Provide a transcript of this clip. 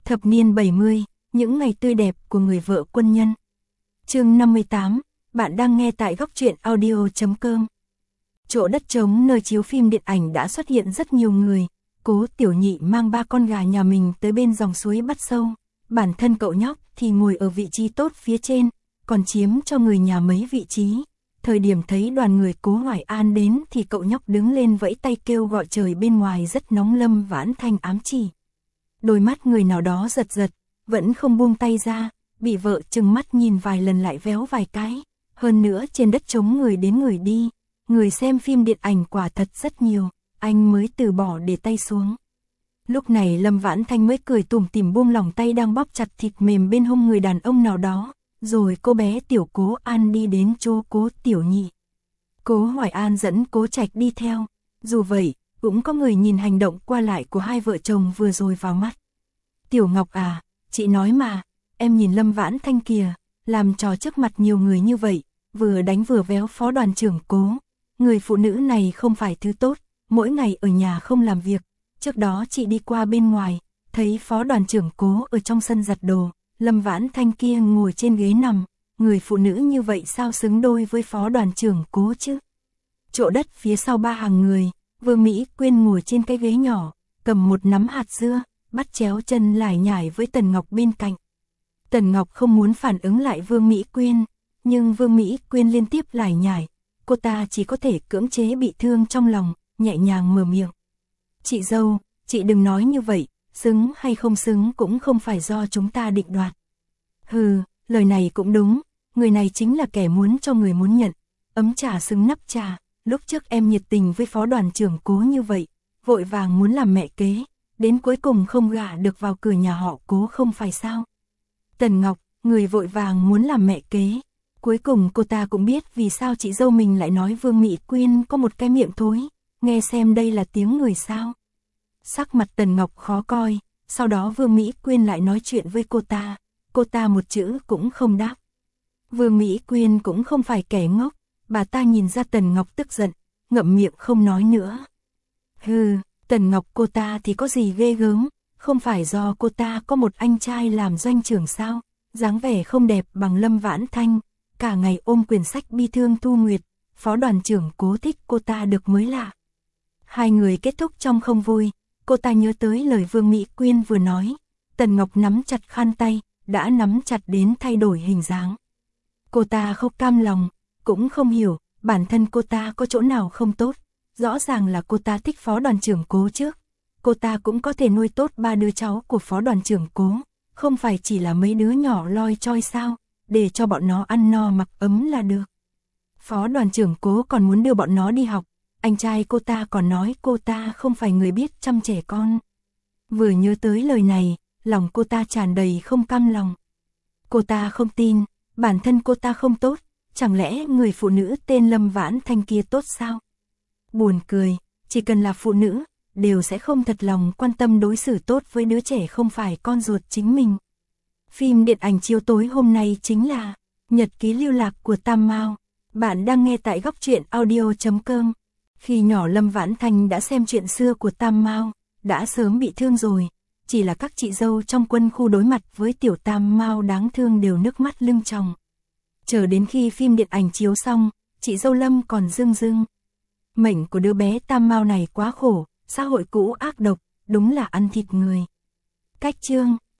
Thập niên 70, những ngày tươi đẹp của người vợ quân nhân. Chương 58, bạn đang nghe tại góc truyện audio.com. Chỗ đất trống nơi chiếu phim điện ảnh đã xuất hiện rất nhiều người. Cố Tiểu Nhị mang 3 con gà nhà mình tới bên dòng suối Bắt Sâu. Bản thân cậu nhóc thì ngồi ở vị trí tốt phía trên, còn chiếm cho người nhà mấy vị trí. Thời điểm thấy đoàn người Cố Hoài An đến thì cậu nhóc đứng lên vẫy tay kêu gọi trời bên ngoài rất nóng. Lâm Vãn Thanh ám chỉ. Đôi mắt người nào đó giật giật, vẫn không buông tay ra, bị vợ trừng mắt nhìn vài lần lại véo vài cái. Hơn nữa trên đất trống người đến người đi, người xem phim điện ảnh quả thật rất nhiều, anh mới từ bỏ để tay xuống. Lúc này Lâm Vãn Thanh mới cười tủm tỉm buông lỏng tay đang bóp chặt thịt mềm bên hông người đàn ông nào đó, rồi cô bé Tiểu Cố An đi đến chỗ Cố Tiểu Nhị. Cố Hoài An dẫn Cố Trạch đi theo, dù vậy, cũng có người nhìn hành động qua lại của hai vợ chồng vừa rồi vào mắt. Tiểu Ngọc à, chị nói mà, em nhìn Lâm Vãn Thanh kìa, làm trò trước mặt nhiều người như vậy, vừa đánh vừa véo phó đoàn trưởng Cố. Người phụ nữ này không phải thứ tốt, mỗi ngày ở nhà không làm việc. Trước đó chị đi qua bên ngoài, thấy phó đoàn trưởng Cố ở trong sân giặt đồ, Lâm Vãn Thanh kia ngồi trên ghế nằm. Người phụ nữ như vậy sao xứng đôi với phó đoàn trưởng Cố chứ? Chỗ đất phía sau 3 hàng người, Vương Mỹ Quyên ngồi trên cái ghế nhỏ, cầm một nắm hạt dưa, bắt chéo chân lải nhải với Tần Ngọc bên cạnh. Tần Ngọc không muốn phản ứng lại Vương Mỹ Quyên, nhưng Vương Mỹ Quyên liên tiếp lải nhải, cô ta chỉ có thể cưỡng chế bị thương trong lòng, nhẹ nhàng mở miệng. Chị dâu, chị đừng nói như vậy, xứng hay không xứng cũng không phải do chúng ta định đoạt. Hừ, lời này cũng đúng, người này chính là kẻ muốn cho người muốn nhận, ấm trà xứng nắp trà. Lúc trước em nhiệt tình với phó đoàn trưởng Cố như vậy, vội vàng muốn làm mẹ kế, đến cuối cùng không gả được vào cửa nhà họ Cố không phải sao? Tần Ngọc, người vội vàng muốn làm mẹ kế, cuối cùng cô ta cũng biết vì sao chị dâu mình lại nói Vương Mỹ Quyên có một cái miệng thối, nghe xem đây là tiếng người sao? Sắc mặt Tần Ngọc khó coi, sau đó Vương Mỹ Quyên lại nói chuyện với cô ta một chữ cũng không đáp. Vương Mỹ Quyên cũng không phải kẻ ngốc, bà ta nhìn ra Tần Ngọc tức giận, ngậm miệng không nói nữa. Hừ, Tần Ngọc cô ta thì có gì ghê gớm, không phải do cô ta có một anh trai làm doanh trưởng sao, dáng vẻ không đẹp bằng Lâm Vãn Thanh, cả ngày ôm quyển sách bi thương Thu Nguyệt, phó đoàn trưởng Cố thích cô ta được mới lạ. Hai người kết thúc trong không vui, cô ta nhớ tới lời Vương Mỹ Quyên vừa nói, Tần Ngọc nắm chặt khăn tay, đã nắm chặt đến thay đổi hình dáng. Cô ta không cam lòng, cũng không hiểu, bản thân cô ta có chỗ nào không tốt, rõ ràng là cô ta thích phó đoàn trưởng Cố trước. Cô ta cũng có thể nuôi tốt 3 đứa cháu của phó đoàn trưởng Cố, không phải chỉ là mấy đứa nhỏ loi choi sao, để cho bọn nó ăn no mặc ấm là được. Phó đoàn trưởng Cố còn muốn đưa bọn nó đi học, anh trai cô ta còn nói cô ta không phải người biết chăm trẻ con. Vừa nhớ tới lời này, lòng cô ta tràn đầy không cam lòng. Cô ta không tin, bản thân cô ta không tốt, chẳng lẽ người phụ nữ tên Lâm Vãn Thanh kia tốt sao? Buồn cười, chỉ cần là phụ nữ, đều sẽ không thật lòng quan tâm đối xử tốt với đứa trẻ không phải con ruột chính mình. Phim điện ảnh chiếu tối hôm nay chính là Nhật ký lưu lạc của Tam Mao. Bạn đang nghe tại góc truyện audio.com. Khi nhỏ Lâm Vãn Thanh đã xem chuyện xưa của Tam Mao, đã sớm bị thương rồi. Chỉ là các chị dâu trong quân khu đối mặt với tiểu Tam Mao đáng thương đều nước mắt lưng tròng. Chờ đến khi phim điện ảnh chiếu xong, chị dâu Lâm còn rưng rưng. Mệnh của đứa bé Tam Mao này quá khổ, xã hội cũ ác độc, đúng là ăn thịt người. Cách chương